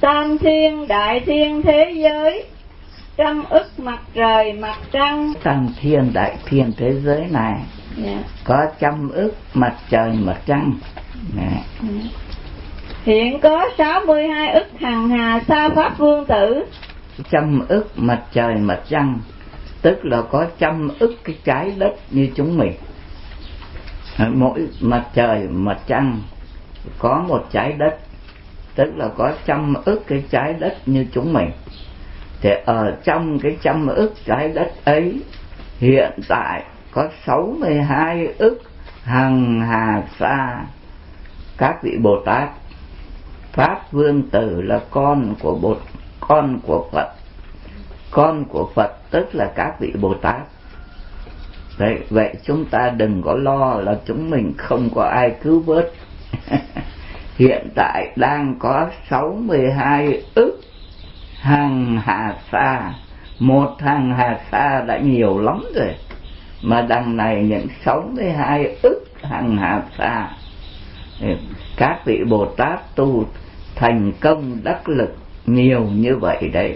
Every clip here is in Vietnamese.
tam thiên đại thiên thế giới, trăm ức mặt trời mặt trăng. Tam thiên đại thiên thế giới này có trăm ức mặt trời mặt trăng. Hiện có 62 ức hằng hà sa pháp vương tử. Trăm ức mặt trời mặt trăng tức là có trăm ức cái trái đất như chúng mình. Mỗi mặt trời mặt trăng có một trái đất, tức là có trăm ức cái trái đất như chúng mình. Thì ở trong cái trăm ức trái đất ấy, hiện tại có 62 ức hằng hà sa các vị Bồ Tát. Pháp Vương Tử là con của Phật. Con của Phật tức là các vị Bồ Tát. Đấy, vậy chúng ta đừng có lo là chúng mình không có ai cứu vớt. Hiện tại đang có 62 ức hằng hà sa. Một hằng hà sa đã nhiều lắm rồi, mà đằng này những 62 ức hằng hà sa. Các vị Bồ Tát tu thành công đắc lực nhiều như vậy đấy.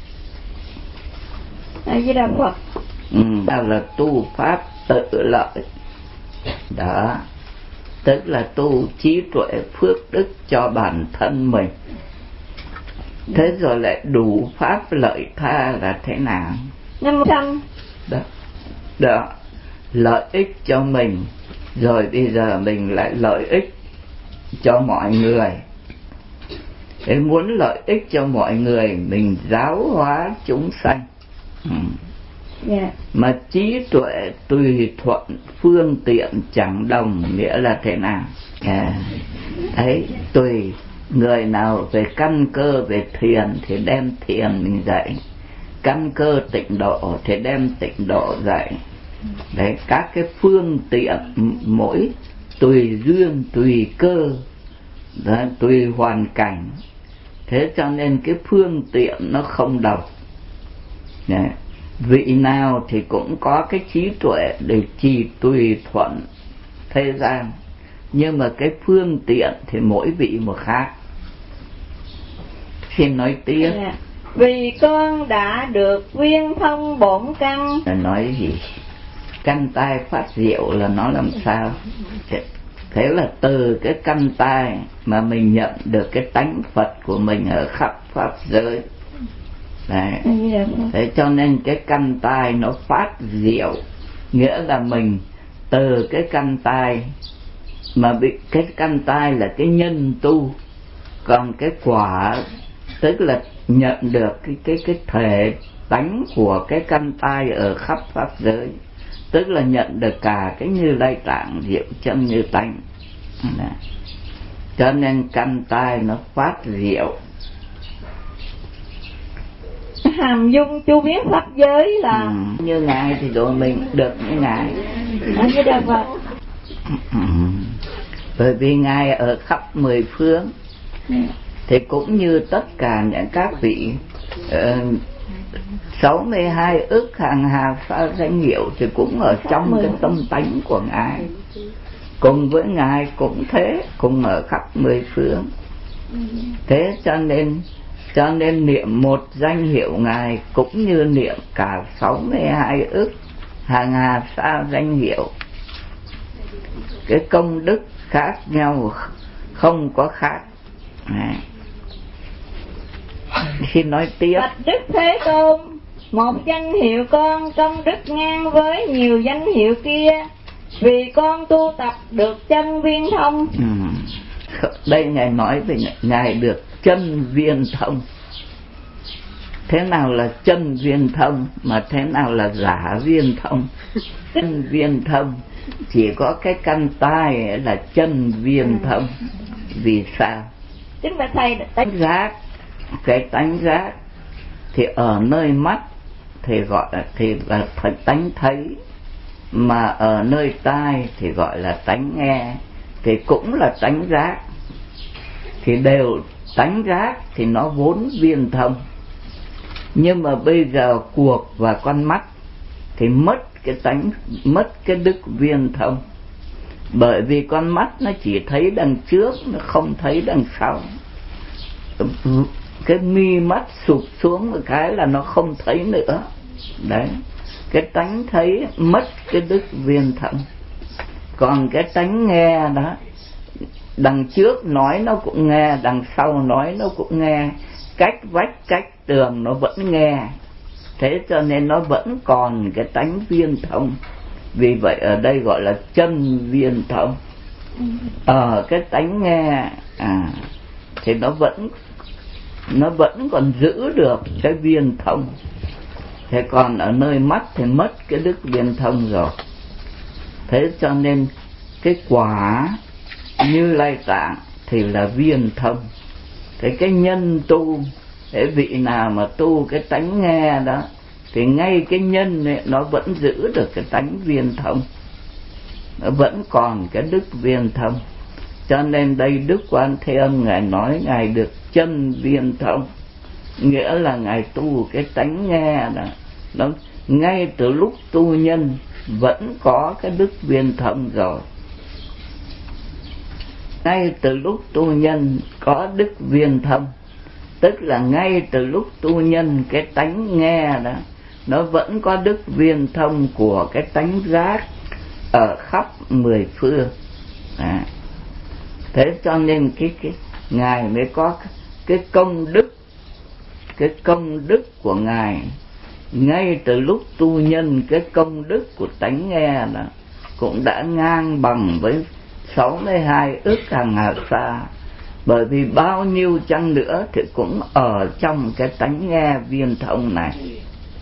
A Di Đà Phật. Đó là tu pháp tự lợi. Đó, tức là tu trí tuệ phước đức cho bản thân mình. Thế rồi lại đủ pháp lợi tha là thế nào? 500. Đó, lợi ích cho mình, rồi bây giờ mình lại lợi ích cho mọi người. Thế muốn lợi ích cho mọi người, mình giáo hóa chúng sanh. Mà trí tuệ tùy thuận phương tiện chẳng đồng, nghĩa là thế nào? Đấy, tùy người nào về căn cơ về thiền thì đem thiền mình dạy, căn cơ tịnh độ thì đem tịnh độ dạy. Đấy, các cái phương tiện mỗi tùy duyên tùy cơ, đó, tùy hoàn cảnh. Thế cho nên cái phương tiện nó không đồng. Đấy, vị nào thì cũng có cái trí tuệ để trì tùy thuận thế gian, nhưng mà cái phương tiện thì mỗi vị một khác. Xin nói tiếp. Vì con đã được viên thông bổn căn. Nói gì? Căn tai phát diệu là nó làm sao? Thế là từ cái căn tai mà mình nhận được cái tánh Phật của mình ở khắp pháp giới. Đấy. Thế cho nên cái căn tai nó phát diệu, nghĩa là mình từ cái căn tai mà bị cái căn tai là cái nhân tu, còn cái quả tức là nhận được cái thể tánh của cái căn tai ở khắp pháp giới, tức là nhận được cả cái Như Lai Tạng diệu chân như tánh. Cho nên căn tai nó phát diệu. Hàm dung chu biến pháp giới là như Ngài thì tụi mình được như Ngài. Như Đà Phật. Bởi vì Ngài ở khắp mười phương, thì cũng như tất cả những các vị 62 ức hàng hà sa danh hiệu thì cũng ở trong cái tâm tánh của Ngài. Cùng với Ngài cũng thế, cùng ở khắp mười phương. Thế cho nên niệm một danh hiệu Ngài cũng như niệm cả 62 ức hàng hà sa danh hiệu. Cái công đức khác nhau, không có khác. Khi nói tiếp. Bạch Đức Thế Tôn, một danh hiệu con công đức ngang với nhiều danh hiệu kia, vì con tu tập được chân viên thông. Đây Ngài nói về Ngài được chân viên thông. Thế nào là chân viên thông, mà thế nào là giả viên thông? Chân viên thông chỉ có cái căn tai là chân viên thông. Vì sao? Chính là thầy tánh giác. Cái tánh giác thì ở nơi mắt thì gọi là tánh thấy, mà ở nơi tai thì gọi là tánh nghe, thì cũng là tánh giác. Thì đều tánh giác thì nó vốn viên thông. Nhưng mà bây giờ cuộc và con mắt thì mất cái đức viên thông. Bởi vì con mắt nó chỉ thấy đằng trước, nó không thấy đằng sau. cái mi mắt sụp xuống một cái là nó không thấy nữa. Đấy, cái tánh thấy mất cái đức viên thông. Còn cái tánh nghe đó, đằng trước nói nó cũng nghe, đằng sau nói nó cũng nghe, cách vách cách tường nó vẫn nghe. Thế cho nên nó vẫn còn cái tánh viên thông. Vì vậy ở đây gọi là chân viên thông. Cái tánh nghe thì nó vẫn còn giữ được cái viên thông. Thế còn ở nơi mắt thì mất cái đức viên thông rồi. Thế cho nên cái quả Như Lai Tạng thì là viên thông. Thế cái nhân tu, cái vị nào mà tu cái tánh nghe đó, thì ngay cái nhân ấy, nó vẫn giữ được cái tánh viên thông, nó vẫn còn cái đức viên thông. Cho nên đây Đức Quan Thế Âm Ngài nói Ngài được chân viên thông, nghĩa là Ngài tu cái tánh nghe đó, nó ngay từ lúc tu nhân vẫn có cái đức viên thông rồi. Ngay từ lúc tu nhân có đức viên thông, tức là ngay từ lúc tu nhân cái tánh nghe đó nó vẫn có đức viên thông của cái tánh giác ở khắp mười phương. Thế cho nên cái Ngài mới có cái công đức, cái công đức của Ngài ngay từ lúc tu nhân, cái công đức của tánh nghe đó cũng đã ngang bằng với 62 ức hàng hà sa. Bởi vì bao nhiêu chăng nữa thì cũng ở trong cái tánh nghe viên thông này.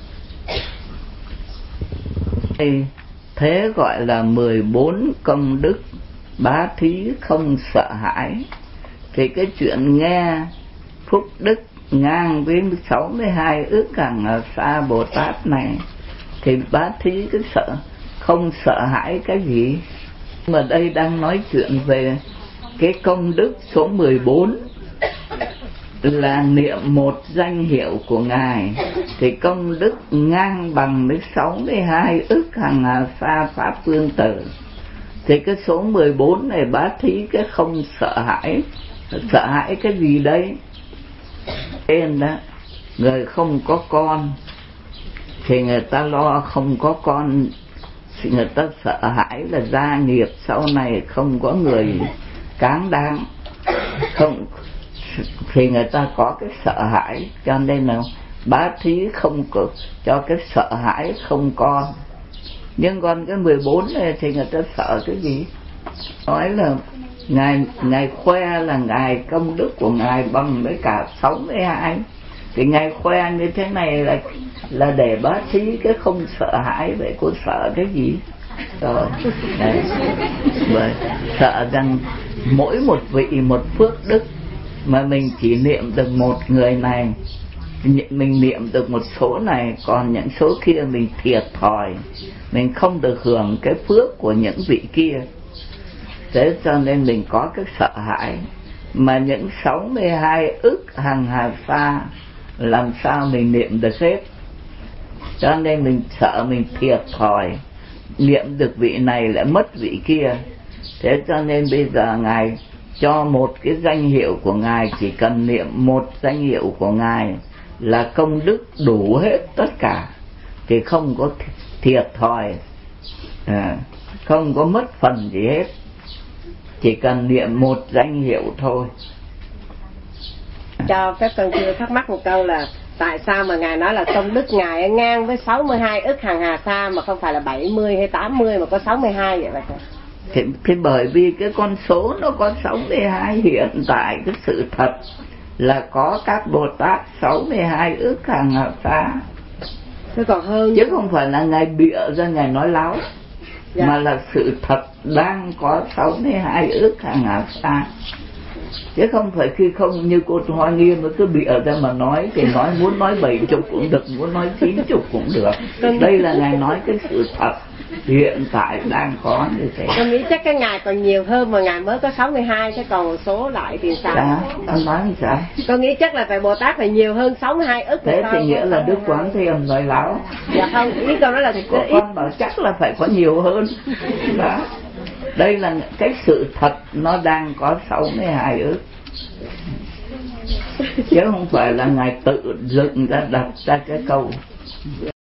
Thế gọi là 14 công đức bá thí không sợ hãi. Thì cái chuyện nghe phúc đức ngang với 62 ức hàng hà sa Bồ Tát này thì bá thí cái không sợ hãi cái gì. Mà đây đang nói chuyện về cái công đức số 14 là niệm một danh hiệu của Ngài, thì công đức ngang bằng với 62 ức hàng hà sa pháp phương tử. Thì cái số 14 này bá thí cái không sợ hãi. Sợ hãi cái gì đấy? Tên đó, người không có con thì người ta lo không có con, thì người ta sợ hãi là gia nghiệp sau này không có người cán đáng, không thì người ta có cái sợ hãi. Cho nên là bá thí không có cho cái sợ hãi không con. Nhưng còn cái 14 này thì người ta sợ cái gì? Nói là Ngài khoe là Ngài công đức của Ngài bằng với cả 62. Thì Ngài khoe như thế này là để bá thí cái không sợ hãi. Vậy cô sợ cái gì? Rồi đấy. Bởi sợ rằng mỗi một vị một phước đức mà mình chỉ niệm được một người này, mình niệm được một số này, còn những số kia mình thiệt thòi, mình không được hưởng cái phước của những vị kia. Thế cho nên mình có cái sợ hãi. Mà những 62 ức hàng hà sa làm sao mình niệm được hết. Cho nên mình sợ mình thiệt thòi, niệm được vị này lại mất vị kia. Thế cho nên bây giờ Ngài cho một cái danh hiệu của Ngài, chỉ cần niệm một danh hiệu của Ngài là công đức đủ hết tất cả, thì không có thiệt thòi, không có mất phần gì hết. Chỉ cần niệm một danh hiệu thôi. Cho các con chưa thắc mắc một câu là tại sao mà Ngài nói là công đức Ngài ngang với 62 ức hàng hà sa mà không phải là 70 hay 80 mà có 62 vậy vậy? Thì bởi vì cái con số nó có 62. Hiện tại cái sự thật là có các Bồ Tát 62 ức hàng hà sa. Thế còn hơn chứ không phải là Ngài bịa ra Ngài nói láo. Dạ. Mà là sự thật đang có 62 ức hàng hà sa. Chứ không phải khi không như cô Hoa Nghiêm nó cứ bịa ra mà nói, thì nói muốn nói 70 cũng được, muốn nói 90 cũng được. Đây là Ngài nói cái sự thật hiện tại đang có như thế. Tôi nghĩ chắc cái Ngài còn nhiều hơn mà Ngài mới có 62, chứ còn một số lại thì sao? Dạ, anh nói làm sao? Tôi nghĩ chắc là phải Bồ Tát phải nhiều hơn 62 ức. Thế thì nghĩa là Đức Quán Thế Âm nói láo. Dạ không, ý con nói là có con bảo chắc là phải có nhiều hơn. Đó. Đây là cái sự thật nó đang có 62 ức. chứ không phải là ngài tự dựng ra đặt ra cái câu.